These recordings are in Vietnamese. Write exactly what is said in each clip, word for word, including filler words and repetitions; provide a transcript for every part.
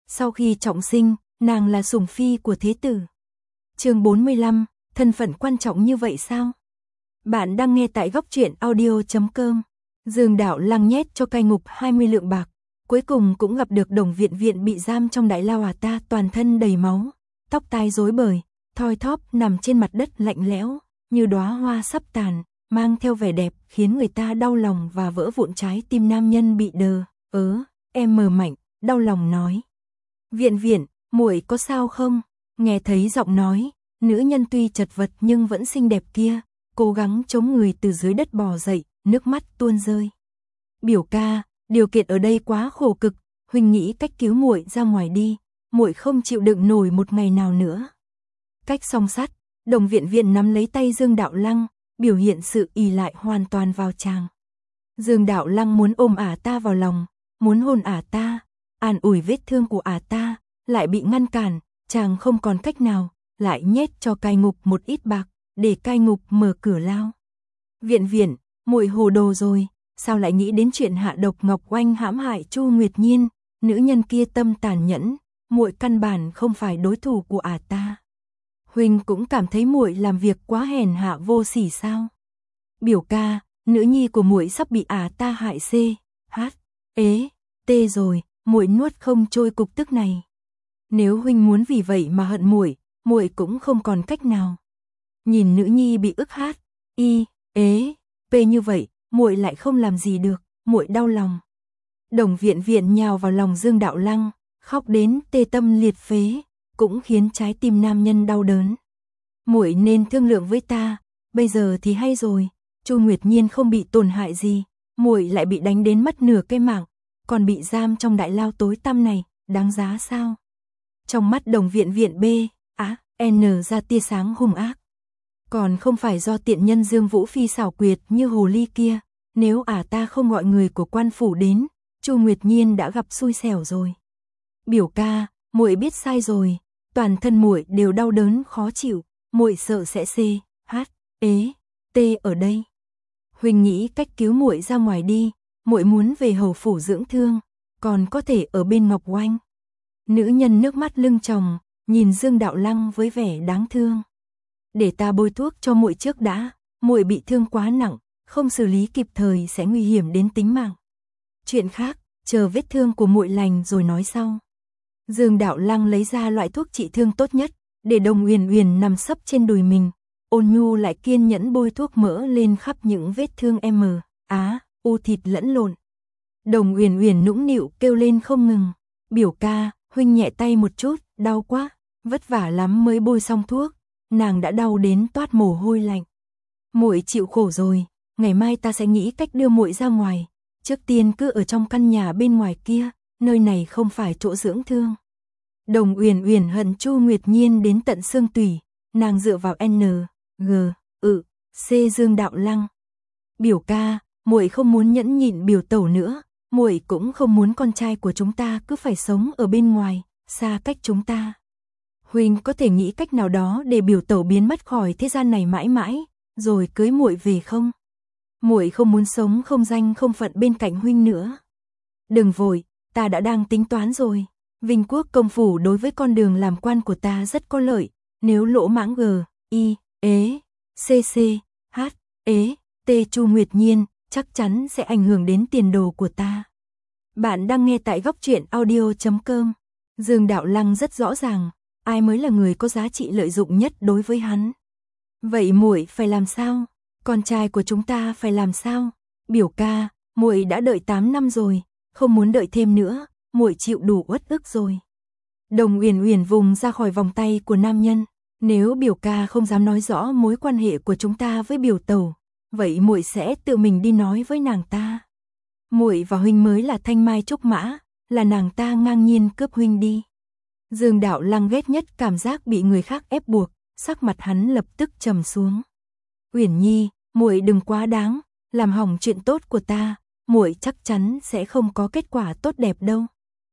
Sau khi trọng sinh, nàng là sủng phi của thế tử. Chương bốn mươi lăm, thân phận quan trọng như vậy sao? Bạn đang nghe tại góc truyện audio chấm com. Dương Đạo Lăng nhét cho cai ngục hai mươi lượng bạc, cuối cùng cũng gặp được Đồng Viện Viện bị giam trong đại lao à ta, toàn thân đầy máu, tóc tai rối bời, thoi thóp nằm trên mặt đất lạnh lẽo, như đóa hoa sắp tàn, mang theo vẻ đẹp khiến người ta đau lòng và vỡ vụn. Trái tim nam nhân bị đờ ớ, em mờ mạnh, đau lòng nói: "Viện Viện, muội có sao không?" Nghe thấy giọng nói, nữ nhân tuy chật vật nhưng vẫn xinh đẹp kia, cố gắng chống người từ dưới đất bò dậy, nước mắt tuôn rơi. "Biểu ca, điều kiện ở đây quá khổ cực, huynh nghĩ cách cứu muội ra ngoài đi, muội không chịu đựng nổi một ngày nào nữa." Cách song sắt, Đồng Viện Viện nắm lấy tay Dương Đạo Lăng, biểu hiện sự ỷ lại hoàn toàn vào chàng. Dương Đạo Lăng muốn ôm ả ta vào lòng, muốn hôn ả ta, an ủi vết thương của ả ta, lại bị ngăn cản, chàng không còn cách nào, lại nhét cho cai ngục một ít bạc, để cai ngục mở cửa lao. "Viện Viện, muội hồ đồ rồi, sao lại nghĩ đến chuyện hạ độc Ngọc Oanh hãm hại Chu Nguyệt Nhiên, nữ nhân kia tâm tàn nhẫn, muội căn bản không phải đối thủ của ả ta. Huynh cũng cảm thấy muội làm việc quá hèn hạ vô sỉ sao?" "Biểu ca, nữ nhi của muội sắp bị ả ta hại c, h, ế, tê rồi, muội nuốt không trôi cục tức này. Nếu huynh muốn vì vậy mà hận muội, muội cũng không còn cách nào. Nhìn nữ nhi bị ức hát, y, ế, p như vậy, muội lại không làm gì được, muội đau lòng." Đồng Viện Viện nhào vào lòng Dương Đạo Lăng, khóc đến tê tâm liệt phế, cũng khiến trái tim nam nhân đau đớn. "Muội nên thương lượng với ta, bây giờ thì hay rồi, Chu Nguyệt Nhiên không bị tổn hại gì, muội lại bị đánh đến mất nửa cái mạng, còn bị giam trong đại lao tối tăm này, đáng giá sao?" Trong mắt Đồng Viện Viện B, á, N ra tia sáng hung ác. "Còn không phải do tiện nhân Dương Vũ Phi xảo quyệt như hồ ly kia, nếu ả ta không gọi người của quan phủ đến, Chu Nguyệt Nhiên đã gặp xui xẻo rồi. Biểu ca, muội biết sai rồi, toàn thân muội đều đau đớn khó chịu, muội sợ sẽ c, h, ế, t ở đây. Huynh nghĩ cách cứu muội ra ngoài đi, muội muốn về hầu phủ dưỡng thương, còn có thể ở bên Ngọc Oanh." Nữ nhân nước mắt lưng tròng, nhìn Dương Đạo Lăng với vẻ đáng thương. "Để ta bôi thuốc cho muội trước đã, muội bị thương quá nặng, không xử lý kịp thời sẽ nguy hiểm đến tính mạng. Chuyện khác, chờ vết thương của muội lành rồi nói sau." Dương Đạo Lăng lấy ra loại thuốc trị thương tốt nhất, để Đồng Uyển Uyển nằm sấp trên đùi mình, ôn nhu lại kiên nhẫn bôi thuốc mỡ lên khắp những vết thương m, á, u thịt lẫn lộn. Đồng Uyển Uyển nũng nịu kêu lên không ngừng: "Biểu ca, huynh nhẹ tay một chút, đau quá." Vất vả lắm mới bôi xong thuốc, nàng đã đau đến toát mồ hôi lạnh. "Muội chịu khổ rồi, ngày mai ta sẽ nghĩ cách đưa muội ra ngoài, trước tiên cứ ở trong căn nhà bên ngoài kia, nơi này không phải chỗ dưỡng thương." Đồng Uyển Uyển hận Chu Nguyệt Nhiên đến tận xương tủy, nàng dựa vào N, G, ừ, C Dương Đạo Lăng. "Biểu ca, muội không muốn nhẫn nhịn biểu tẩu nữa, muội cũng không muốn con trai của chúng ta cứ phải sống ở bên ngoài, xa cách chúng ta. Huynh có thể nghĩ cách nào đó để biểu tẩu biến mất khỏi thế gian này mãi mãi, rồi cưới muội về không? Muội không muốn sống không danh không phận bên cạnh huynh nữa." "Đừng vội, ta đã đang tính toán rồi. Vinh Quốc công phủ đối với con đường làm quan của ta rất có lợi, nếu lỗ mãng g, y, ế, cc, h, ế, t Chu Nguyệt Nhiên, chắc chắn sẽ ảnh hưởng đến tiền đồ của ta." Bạn đang nghe tại góc truyện audio chấm com. Dương Đạo Lăng rất rõ ràng, ai mới là người có giá trị lợi dụng nhất đối với hắn. "Vậy muội phải làm sao? Con trai của chúng ta phải làm sao?" "Biểu ca, muội đã đợi tám năm rồi, không muốn đợi thêm nữa, muội chịu đủ uất ức rồi." Đồng Uyển Uyển vùng ra khỏi vòng tay của nam nhân. "Nếu biểu ca không dám nói rõ mối quan hệ của chúng ta với biểu tẩu, vậy muội sẽ tự mình đi nói với nàng ta. Muội và huynh mới là thanh mai trúc mã, là nàng ta ngang nhiên cướp huynh đi." Dương Đạo Lăng ghét nhất cảm giác bị người khác ép buộc, sắc mặt hắn lập tức trầm xuống. "Uyển Nhi, muội đừng quá đáng, làm hỏng chuyện tốt của ta, muội chắc chắn sẽ không có kết quả tốt đẹp đâu."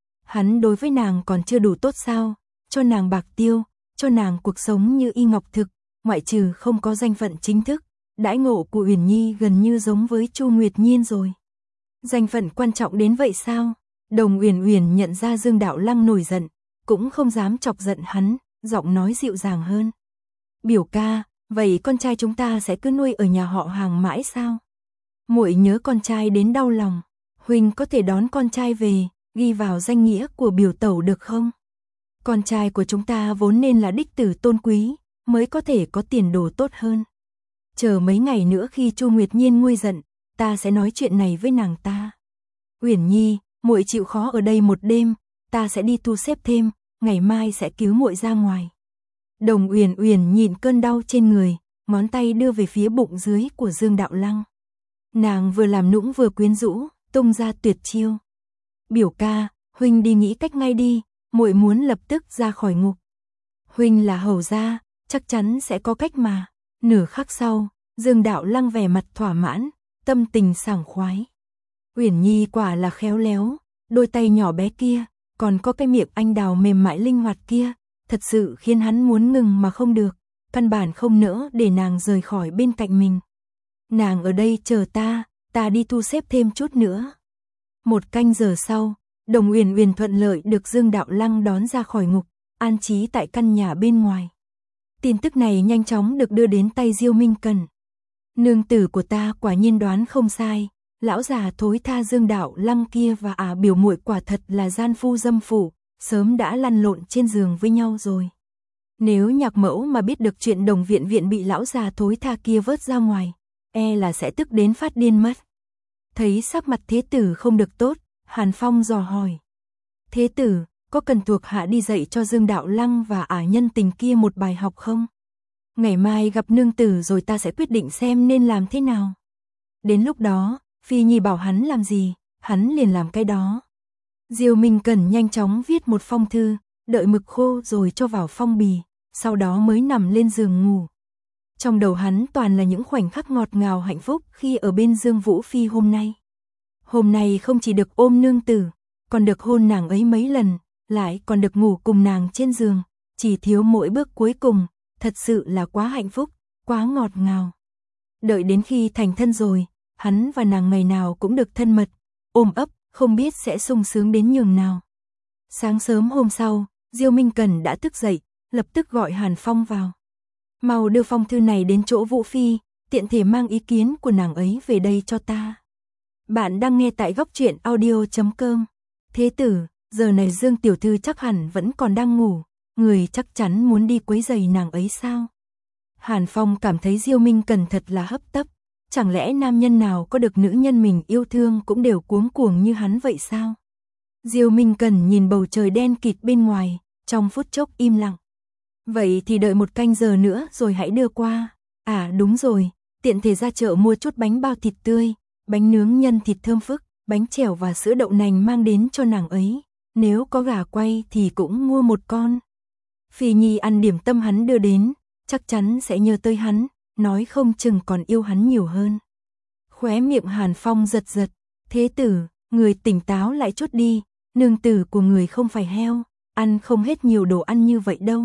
Hắn đối với nàng còn chưa đủ tốt sao? Cho nàng bạc tiêu, cho nàng cuộc sống như y ngọc thực, ngoại trừ không có danh phận chính thức, đãi ngộ của Uyển Nhi gần như giống với Chu Nguyệt Nhiên rồi. Danh phận quan trọng đến vậy sao? Đồng Uyển Uyển nhận ra Dương Đạo Lăng nổi giận, cũng không dám chọc giận hắn, giọng nói dịu dàng hơn. Biểu ca, vậy con trai chúng ta sẽ cứ nuôi ở nhà họ Hàng mãi sao? Muội nhớ con trai đến đau lòng, huynh có thể đón con trai về, ghi vào danh nghĩa của biểu tẩu được không? Con trai của chúng ta vốn nên là đích tử tôn quý, mới có thể có tiền đồ tốt hơn. Chờ mấy ngày nữa khi Chu Nguyệt Nhiên nguôi giận, ta sẽ nói chuyện này với nàng ta. Uyển Nhi, muội chịu khó ở đây một đêm, ta sẽ đi thu xếp thêm, ngày mai sẽ cứu muội ra ngoài. Đồng Uyển Uyển nhịn cơn đau trên người, ngón tay đưa về phía bụng dưới của Dương Đạo Lăng. Nàng vừa làm nũng vừa quyến rũ, tung ra tuyệt chiêu. Biểu ca, huynh đi nghĩ cách ngay đi, muội muốn lập tức ra khỏi ngục. Huynh là hầu gia, chắc chắn sẽ có cách mà. Nửa khắc sau, Dương Đạo Lăng vẻ mặt thỏa mãn, tâm tình sảng khoái. Uyển Nhi quả là khéo léo, đôi tay nhỏ bé kia, còn có cái miệng anh đào mềm mại linh hoạt kia, thật sự khiến hắn muốn ngừng mà không được, căn bản không nỡ để nàng rời khỏi bên cạnh mình. Nàng ở đây chờ ta, ta đi thu xếp thêm chút nữa. Một canh giờ sau, Đồng Uyển Uyển thuận lợi được Dương Đạo Lăng đón ra khỏi ngục, an trí tại căn nhà bên ngoài. Tin tức này nhanh chóng được đưa đến tay Diêu Minh Cẩn. Nương tử của ta quả nhiên đoán không sai, lão già thối tha Dương Đạo Lăng kia và ả à biểu muội quả thật là gian phu dâm phụ, sớm đã lăn lộn trên giường với nhau rồi. Nếu Nhạc Mẫu mà biết được chuyện Đồng Viện Viện bị lão già thối tha kia vớt ra ngoài, e là sẽ tức đến phát điên mất. Thấy sắc mặt thế tử không được tốt, Hàn Phong dò hỏi. Thế tử, có cần thuộc hạ đi dạy cho Dương Đạo Lăng và ả nhân tình kia một bài học không? Ngày mai gặp nương tử rồi ta sẽ quyết định xem nên làm thế nào. Đến lúc đó, Phi Nhi bảo hắn làm gì, hắn liền làm cái đó. Diêu Minh Cẩn nhanh chóng viết một phong thư, đợi mực khô rồi cho vào phong bì, sau đó mới nằm lên giường ngủ. Trong đầu hắn toàn là những khoảnh khắc ngọt ngào hạnh phúc khi ở bên Dương Vũ Phi hôm nay. Hôm nay không chỉ được ôm nương tử, còn được hôn nàng ấy mấy lần, lại còn được ngủ cùng nàng trên giường, chỉ thiếu mỗi bước cuối cùng, thật sự là quá hạnh phúc, quá ngọt ngào. Đợi đến khi thành thân rồi, hắn và nàng ngày nào cũng được thân mật, ôm ấp, không biết sẽ sung sướng đến nhường nào. Sáng sớm hôm sau, Diêu Minh Cẩn đã thức dậy, lập tức gọi Hàn Phong vào. Mau đưa phong thư này đến chỗ Vũ Phi, tiện thể mang ý kiến của nàng ấy về đây cho ta. Bạn đang nghe tại góc truyện audio chấm com. Thế tử, giờ này Dương tiểu thư chắc hẳn vẫn còn đang ngủ, người chắc chắn muốn đi quấy rầy nàng ấy sao? Hàn Phong cảm thấy Diêu Minh Cẩn thật là hấp tấp, chẳng lẽ nam nhân nào có được nữ nhân mình yêu thương cũng đều cuống cuồng như hắn vậy sao? Diêu Minh Cẩn nhìn bầu trời đen kịt bên ngoài, trong phút chốc im lặng. Vậy thì đợi một canh giờ nữa rồi hãy đưa qua. À đúng rồi, tiện thể ra chợ mua chút bánh bao thịt tươi, bánh nướng nhân thịt thơm phức, bánh chèo và sữa đậu nành mang đến cho nàng ấy. Nếu có gà quay thì cũng mua một con. Phi Nhi ăn điểm tâm hắn đưa đến, chắc chắn sẽ nhớ tới hắn, nói không chừng còn yêu hắn nhiều hơn. Khóe miệng Hàn Phong giật giật, thế tử, người tỉnh táo lại chút đi, nương tử của người không phải heo, ăn không hết nhiều đồ ăn như vậy đâu.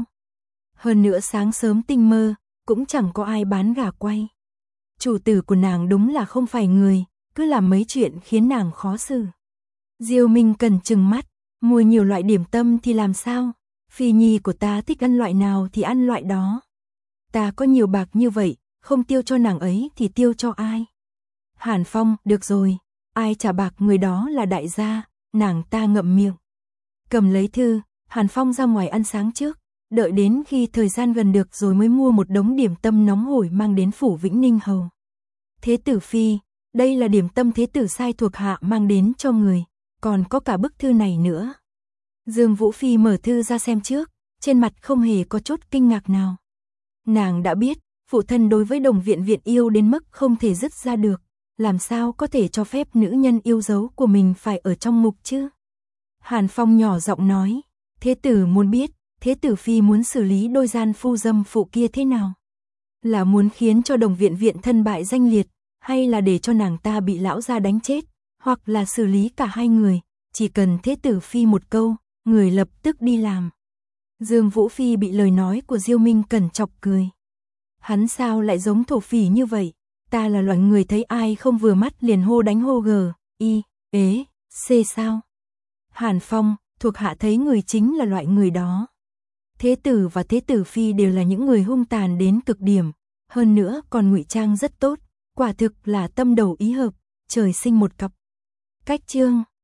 Hơn nữa sáng sớm tinh mơ, cũng chẳng có ai bán gà quay. Chủ tử của nàng đúng là không phải người, cứ làm mấy chuyện khiến nàng khó xử. Diêu Minh Cần trừng mắt, mua nhiều loại điểm tâm thì làm sao? Phi Nhi của ta thích ăn loại nào thì ăn loại đó. Ta có nhiều bạc như vậy, không tiêu cho nàng ấy thì tiêu cho ai? Hàn Phong, được rồi, ai trả bạc người đó là đại gia, nàng ta ngậm miệng. Cầm lấy thư, Hàn Phong ra ngoài ăn sáng trước, đợi đến khi thời gian gần được rồi mới mua một đống điểm tâm nóng hổi mang đến phủ Vĩnh Ninh Hầu. Thế tử Phi, đây là điểm tâm thế tử sai thuộc hạ mang đến cho người, còn có cả bức thư này nữa. Dương Vũ Phi mở thư ra xem trước, trên mặt không hề có chút kinh ngạc nào. Nàng đã biết, phụ thân đối với Đồng Viện Viện yêu đến mức không thể dứt ra được, làm sao có thể cho phép nữ nhân yêu dấu của mình phải ở trong ngục chứ? Hàn Phong nhỏ giọng nói, thế tử muốn biết, thế tử Phi muốn xử lý đôi gian phu dâm phụ kia thế nào? Là muốn khiến cho Đồng Viện Viện thân bại danh liệt, hay là để cho nàng ta bị lão gia đánh chết, hoặc là xử lý cả hai người, chỉ cần thế tử Phi một câu, người lập tức đi làm. Dương Vũ Phi bị lời nói của Diêu Minh Cẩn chọc cười. Hắn sao lại giống thổ phỉ như vậy? Ta là loại người thấy ai không vừa mắt liền hô đánh hô gờ, y, ế, c sao? Hàn Phong, thuộc hạ thấy người chính là loại người đó. Thế tử và thế tử phi đều là những người hung tàn đến cực điểm, hơn nữa còn ngụy trang rất tốt, quả thực là tâm đầu ý hợp, trời sinh một cặp. Cách chương